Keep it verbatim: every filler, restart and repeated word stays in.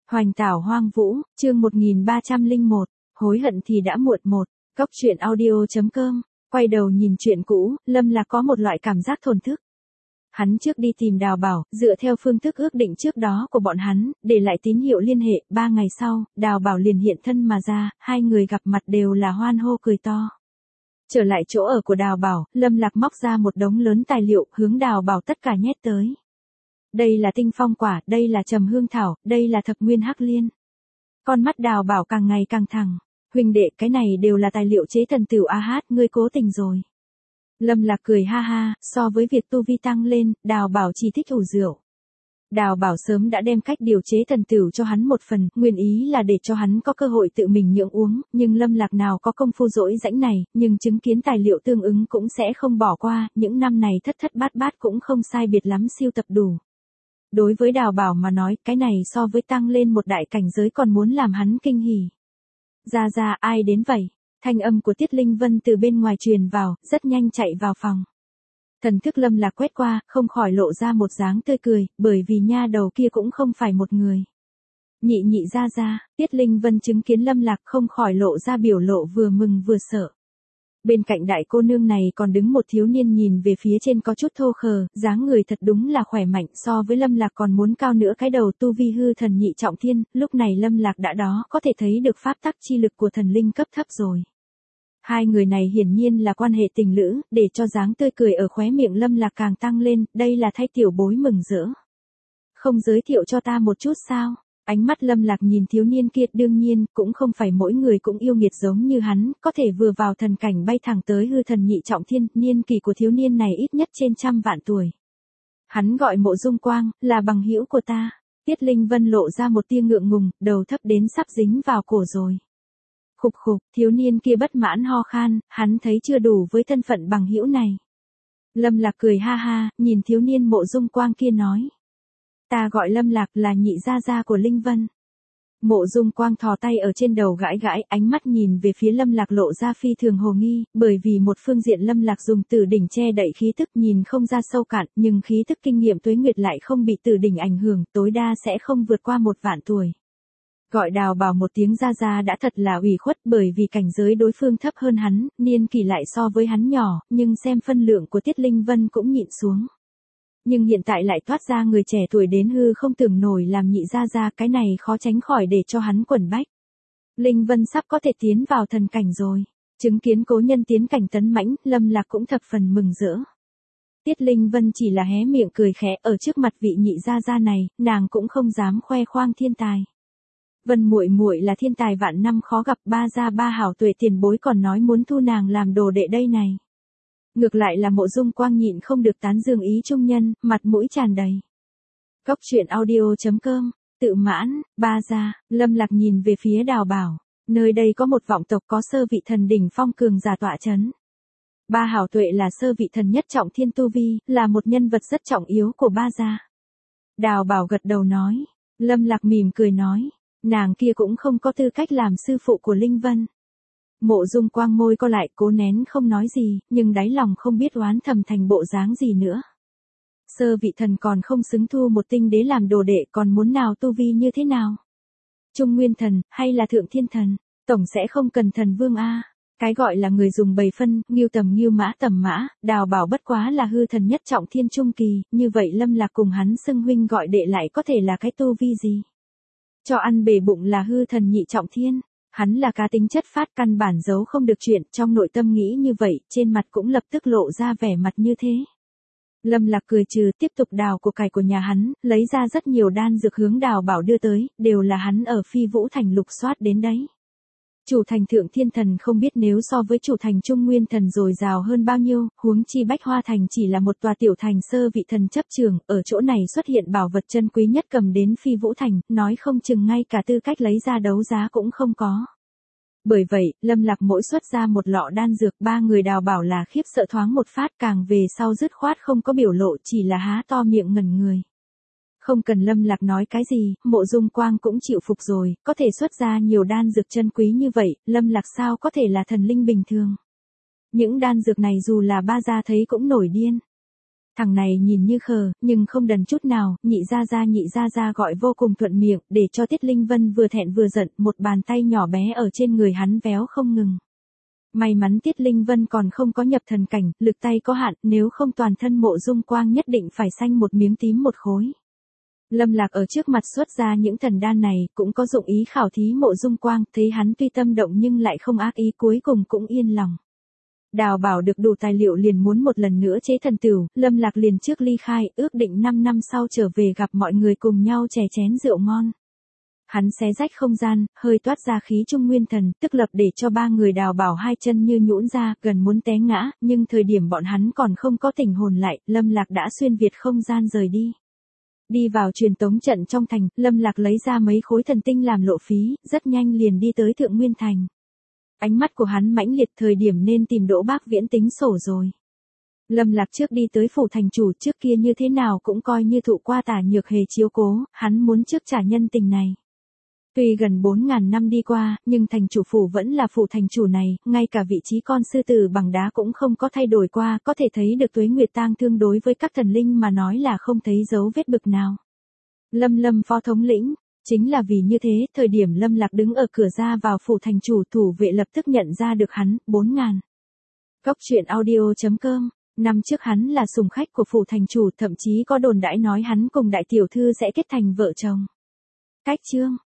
Hoành tảo hoang vũ, chương một nghìn ba trăm lẻ một, hối hận thì đã muộn một, cốc truyện audio chấm com, quay đầu nhìn chuyện cũ, Lâm Lạc có một loại cảm giác thổn thức. Hắn trước đi tìm Đào Bảo, dựa theo phương thức ước định trước đó của bọn hắn, để lại tín hiệu liên hệ, ba ngày sau, Đào Bảo liền hiện thân mà ra, hai người gặp mặt đều là hoan hô cười to. Trở lại chỗ ở của Đào Bảo, Lâm Lạc móc ra một đống lớn tài liệu, hướng Đào Bảo tất cả nhét tới. Đây là tinh phong quả, đây là trầm hương thảo, đây là thập nguyên hắc liên. Con mắt Đào Bảo càng ngày càng thẳng. Huynh đệ, cái này đều là tài liệu chế thần tửu a hát, ngươi cố tình rồi. Lâm Lạc cười ha ha, so với việc tu vi tăng lên, Đào Bảo chỉ thích ủ rượu. Đào Bảo sớm đã đem cách điều chế thần tửu cho hắn một phần, nguyên ý là để cho hắn có cơ hội tự mình nhượng uống, nhưng Lâm Lạc nào có công phu rỗi rãnh này, nhưng chứng kiến tài liệu tương ứng cũng sẽ không bỏ qua, những năm này thất thất bát bát cũng không sai biệt lắm siêu tập đủ. Đối với Đào Bảo mà nói, cái này so với tăng lên một đại cảnh giới còn muốn làm hắn kinh hỉ. Ra ra, ai đến vậy? Thanh âm của Tiết Linh Vân từ bên ngoài truyền vào, rất nhanh chạy vào phòng. Thần thức Lâm Lạc quét qua, không khỏi lộ ra một dáng tươi cười, bởi vì nha đầu kia cũng không phải một người. Nhị nhị ra ra, Tiết Linh Vân chứng kiến Lâm Lạc không khỏi lộ ra biểu lộ vừa mừng vừa sợ. Bên cạnh đại cô nương này còn đứng một thiếu niên nhìn về phía trên có chút thô khờ, dáng người thật đúng là khỏe mạnh, so với Lâm Lạc còn muốn cao nữa cái đầu tu vi hư thần nhị trọng thiên, lúc này Lâm Lạc đã đó có thể thấy được pháp tắc chi lực của thần linh cấp thấp rồi. Hai người này hiển nhiên là quan hệ tình lữ, để cho dáng tươi cười ở khóe miệng Lâm Lạc càng tăng lên, đây là thay tiểu bối mừng rỡ. Không giới thiệu cho ta một chút sao? Ánh mắt Lâm Lạc nhìn thiếu niên kia, đương nhiên, cũng không phải mỗi người cũng yêu nghiệt giống như hắn, có thể vừa vào thần cảnh bay thẳng tới hư thần nhị trọng thiên, niên kỳ của thiếu niên này ít nhất trên trăm vạn tuổi. Hắn gọi Mộ Dung Quang, là bằng hữu của ta. Tiết Linh Vân lộ ra một tia ngượng ngùng, đầu thấp đến sắp dính vào cổ rồi. Khục khục, thiếu niên kia bất mãn ho khan, hắn thấy chưa đủ với thân phận bằng hữu này. Lâm Lạc cười ha ha, nhìn thiếu niên Mộ Dung Quang kia nói. Ta gọi Lâm Lạc, là nhị gia gia của Linh Vân. Mộ Dung Quang thò tay ở trên đầu gãi gãi, ánh mắt nhìn về phía Lâm Lạc lộ ra phi thường hồ nghi, bởi vì một phương diện Lâm Lạc dùng tử đỉnh che đậy khí tức nhìn không ra sâu cạn, nhưng khí tức kinh nghiệm tuế nguyệt lại không bị tử đỉnh ảnh hưởng, tối đa sẽ không vượt qua một vạn tuổi. Gọi Đào Bảo một tiếng gia gia đã thật là ủy khuất, bởi vì cảnh giới đối phương thấp hơn hắn, niên kỷ lại so với hắn nhỏ, nhưng xem phân lượng của Tiết Linh Vân cũng nhịn xuống. Nhưng hiện tại lại thoát ra người trẻ tuổi đến hư không tưởng nổi làm nhị gia gia, cái này khó tránh khỏi để cho hắn quẩn bách. Linh Vân sắp có thể tiến vào thần cảnh rồi. Chứng kiến cố nhân tiến cảnh tấn mãnh, Lâm Lạc cũng thập phần mừng rỡ. Tiết Linh Vân chỉ là hé miệng cười khẽ, ở trước mặt vị nhị gia gia này, nàng cũng không dám khoe khoang thiên tài. Vân muội muội là thiên tài vạn năm khó gặp, ba gia ba hảo tuệ tiền bối còn nói muốn thu nàng làm đồ đệ đây này. Ngược lại là Mộ Dung Quang nhịn không được tán dương ý trung nhân, mặt mũi tràn đầy. Cốc truyện audio chấm com, tự mãn, ba gia, Lâm Lạc nhìn về phía Đào Bảo, nơi đây có một vọng tộc có sơ vị thần đỉnh phong cường giả tọa chấn. Ba hảo tuệ là sơ vị thần nhất trọng thiên tu vi, là một nhân vật rất trọng yếu của ba gia. Đào Bảo gật đầu nói, Lâm Lạc mỉm cười nói, nàng kia cũng không có tư cách làm sư phụ của Linh Vân. Mộ Dung Quang môi co lại, cố nén không nói gì, nhưng đáy lòng không biết oán thầm thành bộ dáng gì nữa. Sơ vị thần còn không xứng thu một tinh đế làm đồ đệ, còn muốn nào tu vi như thế nào? Trung nguyên thần, hay là thượng thiên thần, tổng sẽ không cần thần vương a. Cái gọi là người dùng bầy phân, nghiêu tầm nghiêu mã tầm mã, Đào Bảo bất quá là hư thần nhất trọng thiên trung kỳ, như vậy Lâm Lạc cùng hắn xưng huynh gọi đệ lại có thể là cái tu vi gì? Cho ăn bể bụng là hư thần nhị trọng thiên. Hắn là cá tính chất phát, căn bản giấu không được chuyện, trong nội tâm nghĩ như vậy, trên mặt cũng lập tức lộ ra vẻ mặt như thế. Lâm Lạc cười trừ, tiếp tục đào của cải của nhà hắn, lấy ra rất nhiều đan dược hướng Đào Bảo đưa tới, đều là hắn ở Phi Vũ Thành lục soát đến đấy. Chủ thành thượng thiên thần không biết nếu so với chủ thành trung nguyên thần dồi dào hơn bao nhiêu, huống chi Bách Hoa Thành chỉ là một tòa tiểu thành sơ vị thần chấp trường, ở chỗ này xuất hiện bảo vật chân quý nhất cầm đến Phi Vũ Thành, nói không chừng ngay cả tư cách lấy ra đấu giá cũng không có. Bởi vậy, Lâm Lạc mỗi xuất ra một lọ đan dược, ba người Đào Bảo là khiếp sợ thoáng một phát, càng về sau dứt khoát không có biểu lộ, chỉ là há to miệng ngẩn người. Không cần Lâm Lạc nói cái gì, Mộ Dung Quang cũng chịu phục rồi, có thể xuất ra nhiều đan dược chân quý như vậy, Lâm Lạc sao có thể là thần linh bình thường. Những đan dược này dù là ba gia thấy cũng nổi điên. Thằng này nhìn như khờ, nhưng không đần chút nào, nhị ra ra nhị ra ra gọi vô cùng thuận miệng, để cho Tiết Linh Vân vừa thẹn vừa giận, một bàn tay nhỏ bé ở trên người hắn véo không ngừng. May mắn Tiết Linh Vân còn không có nhập thần cảnh, lực tay có hạn, nếu không toàn thân Mộ Dung Quang nhất định phải xanh một miếng tím một khối. Lâm Lạc ở trước mặt xuất ra những thần đan này, cũng có dụng ý khảo thí Mộ Dung Quang, thấy hắn tuy tâm động nhưng lại không ác ý, cuối cùng cũng yên lòng. Đào Bảo được đủ tài liệu liền muốn một lần nữa chế thần tửu, Lâm Lạc liền trước ly khai, ước định năm năm sau trở về gặp mọi người cùng nhau chè chén rượu ngon. Hắn xé rách không gian, hơi toát ra khí trung nguyên thần, tức lập để cho ba người Đào Bảo hai chân như nhũn ra, gần muốn té ngã, nhưng thời điểm bọn hắn còn không có tỉnh hồn lại, Lâm Lạc đã xuyên việt không gian rời đi. Đi vào truyền tống trận trong thành, Lâm Lạc lấy ra mấy khối thần tinh làm lộ phí, rất nhanh liền đi tới Thượng Nguyên Thành. Ánh mắt của hắn mãnh liệt, thời điểm nên tìm Đỗ Bác Viễn tính sổ rồi. Lâm Lạc trước đi tới phủ thành chủ, trước kia như thế nào cũng coi như thụ qua Tả Nhược Hề chiếu cố, hắn muốn trước trả nhân tình này. Tuy gần bốn ngàn năm đi qua, nhưng thành chủ phủ vẫn là phủ thành chủ này, ngay cả vị trí con sư tử bằng đá cũng không có thay đổi qua, có thể thấy được Tuế Nguyệt tang thương đối với các thần linh mà nói là không thấy dấu vết bực nào. Lâm Lâm phó thống lĩnh, chính là vì như thế, thời điểm Lâm Lạc đứng ở cửa ra vào phủ thành chủ, thủ vệ lập tức nhận ra được hắn, bốn ngàn. Cốc truyện audio chấm com, năm trước hắn là sùng khách của phủ thành chủ, thậm chí có đồn đãi nói hắn cùng đại tiểu thư sẽ kết thành vợ chồng. Cách chương